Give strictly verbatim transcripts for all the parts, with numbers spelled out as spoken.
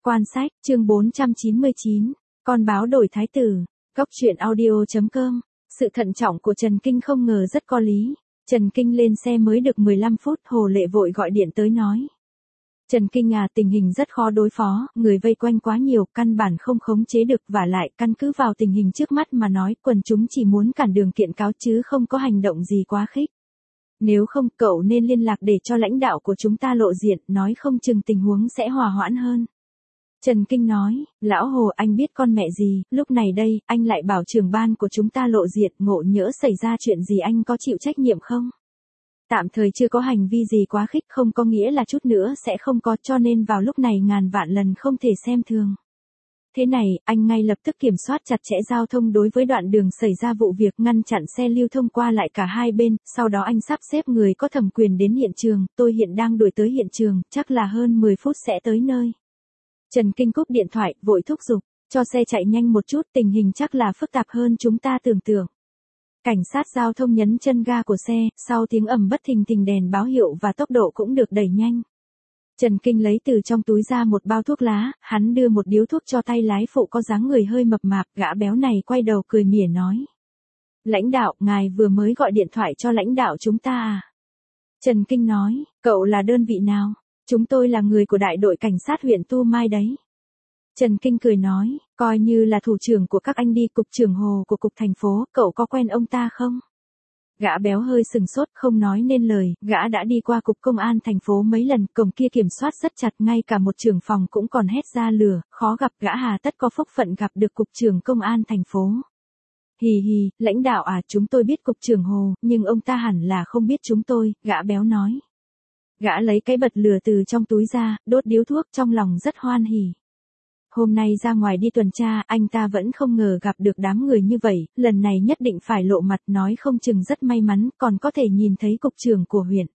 Quan sách, chương bốn trăm chín mươi chín, con báo đổi thái tử, góc truyện audio chấm com. Sự thận trọng của Trần Kinh không ngờ rất có lý. Trần Kinh lên xe mới được mười lăm phút, Hồ Lệ vội gọi điện tới nói. Trần Kinh à, tình hình rất khó đối phó, người vây quanh quá nhiều, căn bản không khống chế được, vả lại căn cứ vào tình hình trước mắt mà nói, quần chúng chỉ muốn cản đường kiện cáo chứ không có hành động gì quá khích. Nếu không, cậu nên liên lạc để cho lãnh đạo của chúng ta lộ diện, nói không chừng tình huống sẽ hòa hoãn hơn. Trần Kinh nói, lão Hồ, anh biết con mẹ gì, lúc này đây, anh lại bảo trưởng ban của chúng ta lộ diện, ngộ nhỡ xảy ra chuyện gì anh có chịu trách nhiệm không? Tạm thời chưa có hành vi gì quá khích, không có nghĩa là chút nữa sẽ không có, cho nên vào lúc này ngàn vạn lần không thể xem thường. Thế này, anh ngay lập tức kiểm soát chặt chẽ giao thông đối với đoạn đường xảy ra vụ việc, ngăn chặn xe lưu thông qua lại cả hai bên, sau đó anh sắp xếp người có thẩm quyền đến hiện trường, tôi hiện đang đuổi tới hiện trường, chắc là hơn mười phút sẽ tới nơi. Trần Kinh cúp điện thoại, vội thúc giục, cho xe chạy nhanh một chút, tình hình chắc là phức tạp hơn chúng ta tưởng tượng. Cảnh sát giao thông nhấn chân ga của xe, sau tiếng ầm bất thình thình đèn báo hiệu và tốc độ cũng được đẩy nhanh. Trần Kinh lấy từ trong túi ra một bao thuốc lá, hắn đưa một điếu thuốc cho tay lái phụ có dáng người hơi mập mạp, gã béo này quay đầu cười mỉa nói. Lãnh đạo, ngài vừa mới gọi điện thoại cho lãnh đạo chúng ta à? Trần Kinh nói, cậu là đơn vị nào? Chúng tôi là người của đại đội cảnh sát huyện Tu Mai đấy. Trần Kinh cười nói, coi như là thủ trưởng của các anh đi, cục trưởng Hồ của cục thành phố, cậu có quen ông ta không? Gã béo hơi sừng sốt, không nói nên lời, gã đã đi qua cục công an thành phố mấy lần, cổng kia kiểm soát rất chặt, ngay cả một trưởng phòng cũng còn hét ra lửa, khó gặp, gã hà tất có phúc phận gặp được cục trưởng công an thành phố. Hì hì, lãnh đạo à, chúng tôi biết cục trưởng Hồ, nhưng ông ta hẳn là không biết chúng tôi, gã béo nói. Gã lấy cái bật lửa từ trong túi ra, đốt điếu thuốc, trong lòng rất hoan hỉ. Hôm nay ra ngoài đi tuần tra, anh ta vẫn không ngờ gặp được đám người như vậy, lần này nhất định phải lộ mặt, nói không chừng rất may mắn, còn có thể nhìn thấy cục trưởng của huyện.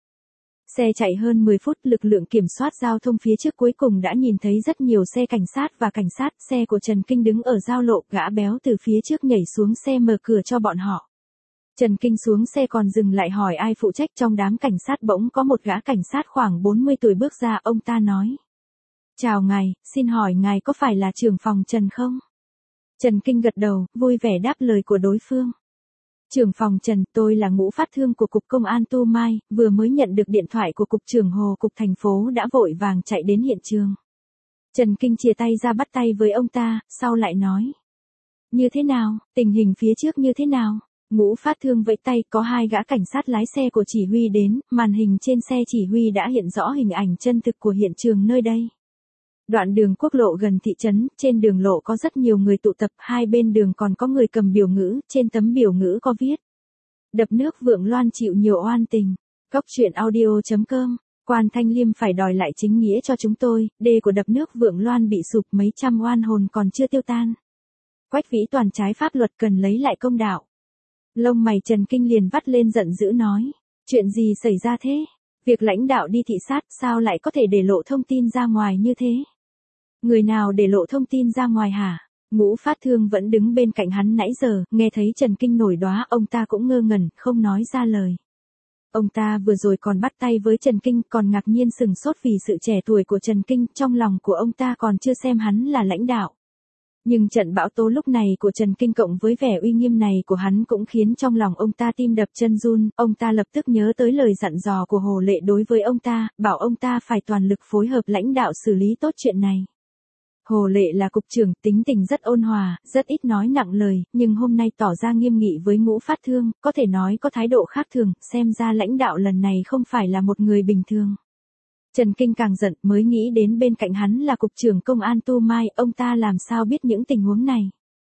Xe chạy hơn mười phút, lực lượng kiểm soát giao thông phía trước cuối cùng đã nhìn thấy rất nhiều xe cảnh sát và cảnh sát, xe của Trần Kinh đứng ở giao lộ, gã béo từ phía trước nhảy xuống xe mở cửa cho bọn họ. Trần Kinh xuống xe còn dừng lại hỏi ai phụ trách, trong đám cảnh sát bỗng có một gã cảnh sát khoảng bốn mươi tuổi bước ra, ông ta nói. Chào ngài, xin hỏi ngài có phải là trưởng phòng Trần không? Trần Kinh gật đầu, vui vẻ đáp lời của đối phương. Trưởng phòng Trần, tôi là Ngũ Phát Thương của Cục Công an Tu Mai, vừa mới nhận được điện thoại của Cục trưởng Hồ Cục thành phố đã vội vàng chạy đến hiện trường. Trần Kinh chia tay ra bắt tay với ông ta, sau lại nói. Như thế nào, tình hình phía trước như thế nào? Ngũ Phát Thương vẫy tay, có hai gã cảnh sát lái xe của chỉ huy đến, màn hình trên xe chỉ huy đã hiện rõ hình ảnh chân thực của hiện trường nơi đây. Đoạn đường quốc lộ gần thị trấn, trên đường lộ có rất nhiều người tụ tập, hai bên đường còn có người cầm biểu ngữ, trên tấm biểu ngữ có viết. Đập nước Vượng Loan chịu nhiều oan tình. Góc truyện audio chấm com. Quan Thanh Liêm phải đòi lại chính nghĩa cho chúng tôi, đê của đập nước Vượng Loan bị sụp, mấy trăm oan hồn còn chưa tiêu tan. Quách Vĩ Toàn trái pháp luật, cần lấy lại công đạo. Lông mày Trần Kinh liền vắt lên giận dữ nói. Chuyện gì xảy ra thế? Việc lãnh đạo đi thị sát, sao lại có thể để lộ thông tin ra ngoài như thế? Người nào để lộ thông tin ra ngoài hả? Ngũ Phát Thương vẫn đứng bên cạnh hắn nãy giờ, nghe thấy Trần Kinh nổi đoá, ông ta cũng ngơ ngẩn, không nói ra lời. Ông ta vừa rồi còn bắt tay với Trần Kinh, còn ngạc nhiên sừng sốt vì sự trẻ tuổi của Trần Kinh, trong lòng của ông ta còn chưa xem hắn là lãnh đạo. Nhưng trận bão tố lúc này của Trần Kinh cộng với vẻ uy nghiêm này của hắn cũng khiến trong lòng ông ta tim đập chân run, ông ta lập tức nhớ tới lời dặn dò của Hồ Lệ đối với ông ta, bảo ông ta phải toàn lực phối hợp lãnh đạo xử lý tốt chuyện này. Hồ Lệ là cục trưởng, tính tình rất ôn hòa, rất ít nói nặng lời, nhưng hôm nay tỏ ra nghiêm nghị với Ngũ Phát Thương, có thể nói có thái độ khác thường, xem ra lãnh đạo lần này không phải là một người bình thường. Trần Kinh càng giận, mới nghĩ đến bên cạnh hắn là cục trưởng công an Tu Mai, ông ta làm sao biết những tình huống này.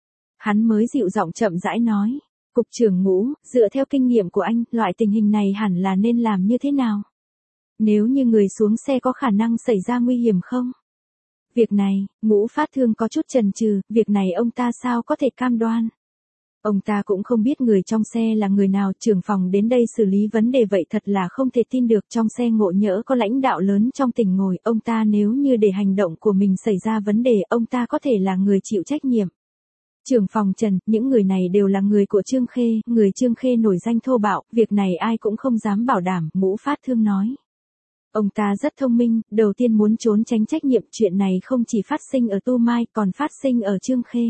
Hắn mới dịu giọng chậm rãi nói, cục trưởng Ngũ, dựa theo kinh nghiệm của anh, loại tình hình này hẳn là nên làm như thế nào? Nếu như người xuống xe có khả năng xảy ra nguy hiểm không? Việc này, Ngũ Phát Thương có chút chần chừ, việc này ông ta sao có thể cam đoan? Ông ta cũng không biết người trong xe là người nào, trưởng phòng đến đây xử lý vấn đề vậy thật là không thể tin được, trong xe ngộ nhỡ có lãnh đạo lớn trong tỉnh ngồi, ông ta nếu như để hành động của mình xảy ra vấn đề, ông ta có thể là người chịu trách nhiệm. Trưởng phòng Trần, những người này đều là người của Trương Khê, người Trương Khê nổi danh thô bạo, việc này ai cũng không dám bảo đảm, Ngũ Phát Thương nói. Ông ta rất thông minh, đầu tiên muốn trốn tránh trách nhiệm, chuyện này không chỉ phát sinh ở Tu Mai còn phát sinh ở Trương Khê.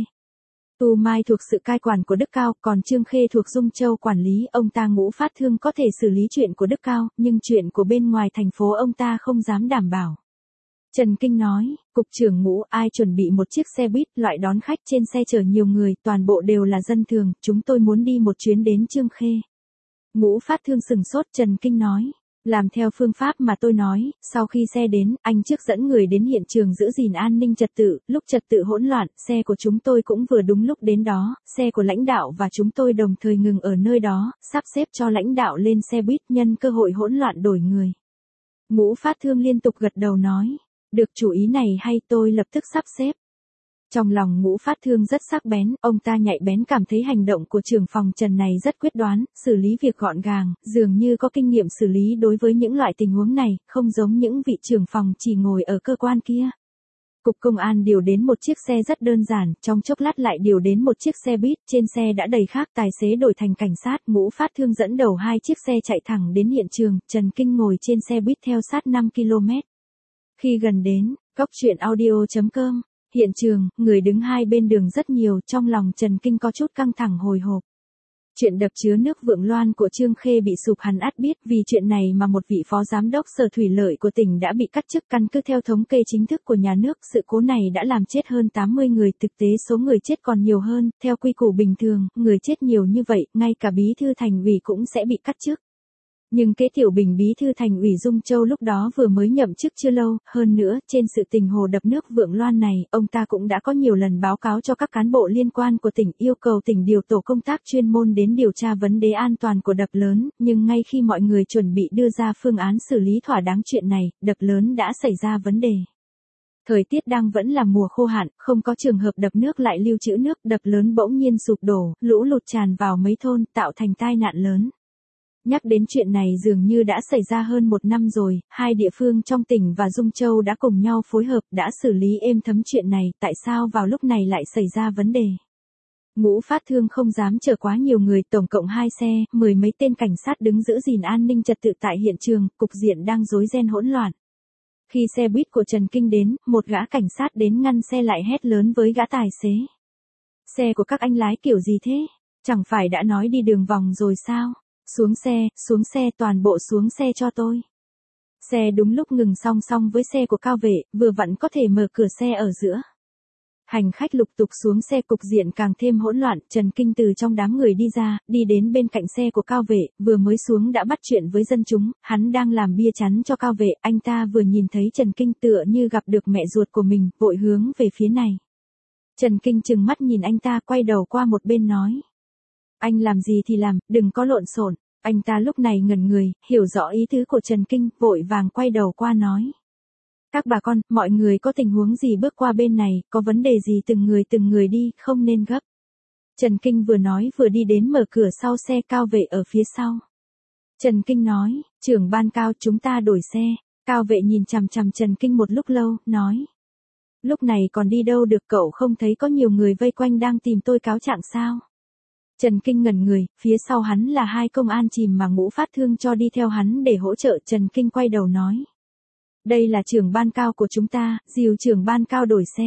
Tu Mai thuộc sự cai quản của Đức Cao, còn Trương Khê thuộc Dung Châu quản lý, ông ta Ngũ Phát Thương có thể xử lý chuyện của Đức Cao, nhưng chuyện của bên ngoài thành phố ông ta không dám đảm bảo. Trần Kinh nói, Cục trưởng Ngũ, ai chuẩn bị một chiếc xe buýt, loại đón khách, trên xe chở nhiều người, toàn bộ đều là dân thường, chúng tôi muốn đi một chuyến đến Trương Khê. Ngũ Phát Thương sừng sốt, Trần Kinh nói, làm theo phương pháp mà tôi nói, sau khi xe đến, anh trước dẫn người đến hiện trường giữ gìn an ninh trật tự, lúc trật tự hỗn loạn, xe của chúng tôi cũng vừa đúng lúc đến đó, xe của lãnh đạo và chúng tôi đồng thời ngừng ở nơi đó, sắp xếp cho lãnh đạo lên xe buýt, nhân cơ hội hỗn loạn đổi người. Ngũ Phát Thương liên tục gật đầu nói, được, chủ ý này hay, tôi lập tức sắp xếp. Trong lòng Ngũ Phát Thương rất sắc bén, ông ta nhạy bén cảm thấy hành động của trưởng phòng Trần này rất quyết đoán, xử lý việc gọn gàng, dường như có kinh nghiệm xử lý đối với những loại tình huống này, không giống những vị trưởng phòng chỉ ngồi ở cơ quan kia. Cục công an điều đến một chiếc xe rất đơn giản, trong chốc lát lại điều đến một chiếc xe buýt, trên xe đã đầy khác, tài xế đổi thành cảnh sát, Ngũ Phát Thương dẫn đầu hai chiếc xe chạy thẳng đến hiện trường, Trần Kinh ngồi trên xe buýt theo sát năm ki lô mét. Khi gần đến, Cốc truyện audio chấm com, hiện trường, người đứng hai bên đường rất nhiều, trong lòng Trần Kinh có chút căng thẳng hồi hộp. Chuyện đập chứa nước Vượng Loan của Trương Khê bị sụp hắn ắt biết, vì chuyện này mà một vị phó giám đốc Sở Thủy Lợi của tỉnh đã bị cắt chức. Căn cứ theo thống kê chính thức của nhà nước, sự cố này đã làm chết hơn tám mươi người, thực tế số người chết còn nhiều hơn, theo quy củ bình thường, người chết nhiều như vậy, ngay cả bí thư thành ủy cũng sẽ bị cắt chức. Nhưng Kế Tiểu Bình bí thư thành ủy Dung Châu lúc đó vừa mới nhậm chức chưa lâu, hơn nữa, trên sự tình hồ đập nước Vượng Loan này, ông ta cũng đã có nhiều lần báo cáo cho các cán bộ liên quan của tỉnh, yêu cầu tỉnh điều tổ công tác chuyên môn đến điều tra vấn đề an toàn của đập lớn, nhưng ngay khi mọi người chuẩn bị đưa ra phương án xử lý thỏa đáng chuyện này, đập lớn đã xảy ra vấn đề. Thời tiết đang vẫn là mùa khô hạn, không có trường hợp đập nước lại lưu trữ nước, đập lớn bỗng nhiên sụp đổ, lũ lụt tràn vào mấy thôn, tạo thành tai nạn lớn. Nhắc đến chuyện này dường như đã xảy ra hơn một năm rồi, hai địa phương trong tỉnh và Dung Châu đã cùng nhau phối hợp, đã xử lý êm thấm chuyện này, tại sao vào lúc này lại xảy ra vấn đề? Ngũ Phát Thương không dám chở quá nhiều người, tổng cộng hai xe, mười mấy tên cảnh sát đứng giữ gìn an ninh trật tự tại hiện trường, cục diện đang rối ren hỗn loạn. Khi xe buýt của Trần Kinh đến, một gã cảnh sát đến ngăn xe lại hét lớn với gã tài xế. Xe của các anh lái kiểu gì thế? Chẳng phải đã nói đi đường vòng rồi sao? Xuống xe, xuống xe, toàn bộ xuống xe cho tôi. Xe đúng lúc ngừng song song với xe của Cao Vệ, vừa vặn có thể mở cửa xe ở giữa. Hành khách lục tục xuống xe, cục diện càng thêm hỗn loạn, Trần Kinh từ trong đám người đi ra, đi đến bên cạnh xe của Cao Vệ, vừa mới xuống đã bắt chuyện với dân chúng, hắn đang làm bia chắn cho Cao Vệ, anh ta vừa nhìn thấy Trần Kinh tựa như gặp được mẹ ruột của mình, vội hướng về phía này. Trần Kinh trừng mắt nhìn anh ta, quay đầu qua một bên nói. Anh làm gì thì làm, đừng có lộn xộn. Anh ta lúc này ngẩn người, hiểu rõ ý tứ của Trần Kinh, vội vàng quay đầu qua nói. Các bà con, mọi người có tình huống gì bước qua bên này, có vấn đề gì từng người từng người đi, không nên gấp. Trần Kinh vừa nói vừa đi đến mở cửa sau xe, Cao Vệ ở phía sau. Trần Kinh nói, trưởng ban Cao, chúng ta đổi xe. Cao Vệ nhìn chằm chằm Trần Kinh một lúc lâu, nói. Lúc này còn đi đâu được, cậu không thấy có nhiều người vây quanh đang tìm tôi cáo trạng sao? Trần Kinh ngẩn người, phía sau hắn là hai công an chìm mà Ngũ Phát Thương cho đi theo hắn để hỗ trợ. Trần Kinh quay đầu nói. Đây là trưởng ban Cao của chúng ta, dìu trưởng ban Cao đổi xe.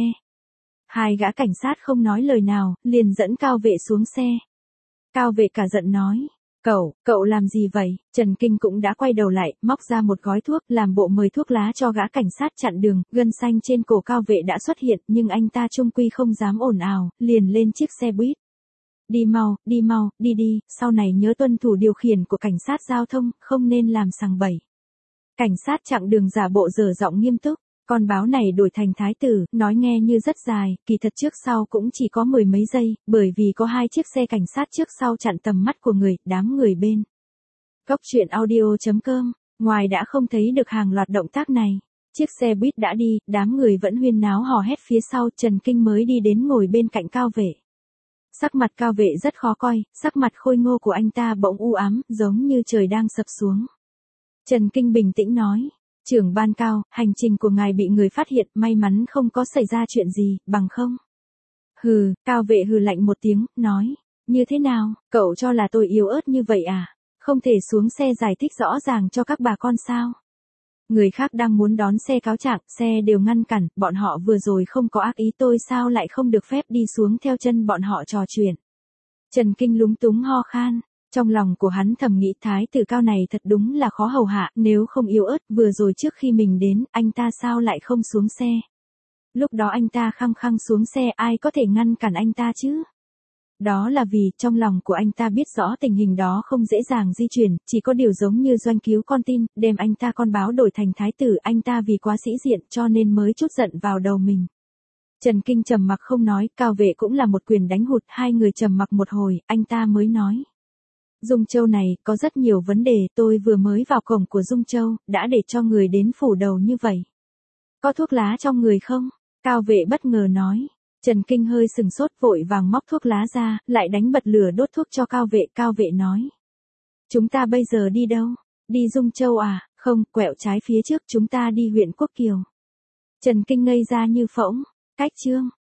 Hai gã cảnh sát không nói lời nào, liền dẫn Cao Vệ xuống xe. Cao Vệ cả giận nói. Cậu, cậu làm gì vậy? Trần Kinh cũng đã quay đầu lại, móc ra một gói thuốc, làm bộ mời thuốc lá cho gã cảnh sát chặn đường, gân xanh trên cổ Cao Vệ đã xuất hiện, nhưng anh ta chung quy không dám ồn ào, liền lên chiếc xe buýt. Đi mau, đi mau, đi đi, sau này nhớ tuân thủ điều khiển của cảnh sát giao thông, không nên làm sằng bậy. Cảnh sát chặn đường giả bộ dở giọng nghiêm túc, con báo này đổi thành thái tử, nói nghe như rất dài, kỳ thật trước sau cũng chỉ có mười mấy giây, bởi vì có hai chiếc xe cảnh sát trước sau chặn tầm mắt của người, đám người bên. Cốc truyện audio chấm com, ngoài đã không thấy được hàng loạt động tác này. Chiếc xe buýt đã đi, đám người vẫn huyên náo hò hét phía sau, Trần Kinh mới đi đến ngồi bên cạnh Cao Vệ. Sắc mặt Cao Vệ rất khó coi, sắc mặt khôi ngô của anh ta bỗng u ám, giống như trời đang sập xuống. Trần Kinh bình tĩnh nói, trưởng ban Cao, hành trình của ngài bị người phát hiện, may mắn không có xảy ra chuyện gì, bằng không. Hừ, Cao Vệ hừ lạnh một tiếng, nói, như thế nào, cậu cho là tôi yếu ớt như vậy à, không thể xuống xe giải thích rõ ràng cho các bà con sao. Người khác đang muốn đón xe cáo trạng, xe đều ngăn cản, bọn họ vừa rồi không có ác ý, tôi sao lại không được phép đi xuống theo chân bọn họ trò chuyện. Trần Kinh lúng túng ho khan, trong lòng của hắn thầm nghĩ thái tử Cao này thật đúng là khó hầu hạ, nếu không yếu ớt, vừa rồi trước khi mình đến, anh ta sao lại không xuống xe. Lúc đó anh ta khăng khăng xuống xe, ai có thể ngăn cản anh ta chứ? Đó là vì trong lòng của anh ta biết rõ tình hình đó không dễ dàng di chuyển, chỉ có điều giống như Doanh cứu con tin, đem anh ta con báo đổi thành thái tử, anh ta vì quá sĩ diện cho nên mới chút giận vào đầu mình. Trần Kinh trầm mặc không nói, Cao Vệ cũng là một quyền đánh hụt, hai người trầm mặc một hồi, anh ta mới nói. Dung Châu này, có rất nhiều vấn đề, tôi vừa mới vào cổng của Dung Châu, đã để cho người đến phủ đầu như vậy. Có thuốc lá trong người không? Cao Vệ bất ngờ nói. Trần Kinh hơi sừng sốt vội vàng móc thuốc lá ra, lại đánh bật lửa đốt thuốc cho Cao Vệ. Cao Vệ nói. Chúng ta bây giờ đi đâu? Đi Dung Châu à? Không, quẹo trái phía trước, chúng ta đi huyện Quốc Kiều. Trần Kinh ngây ra như phỗng. Cách chương.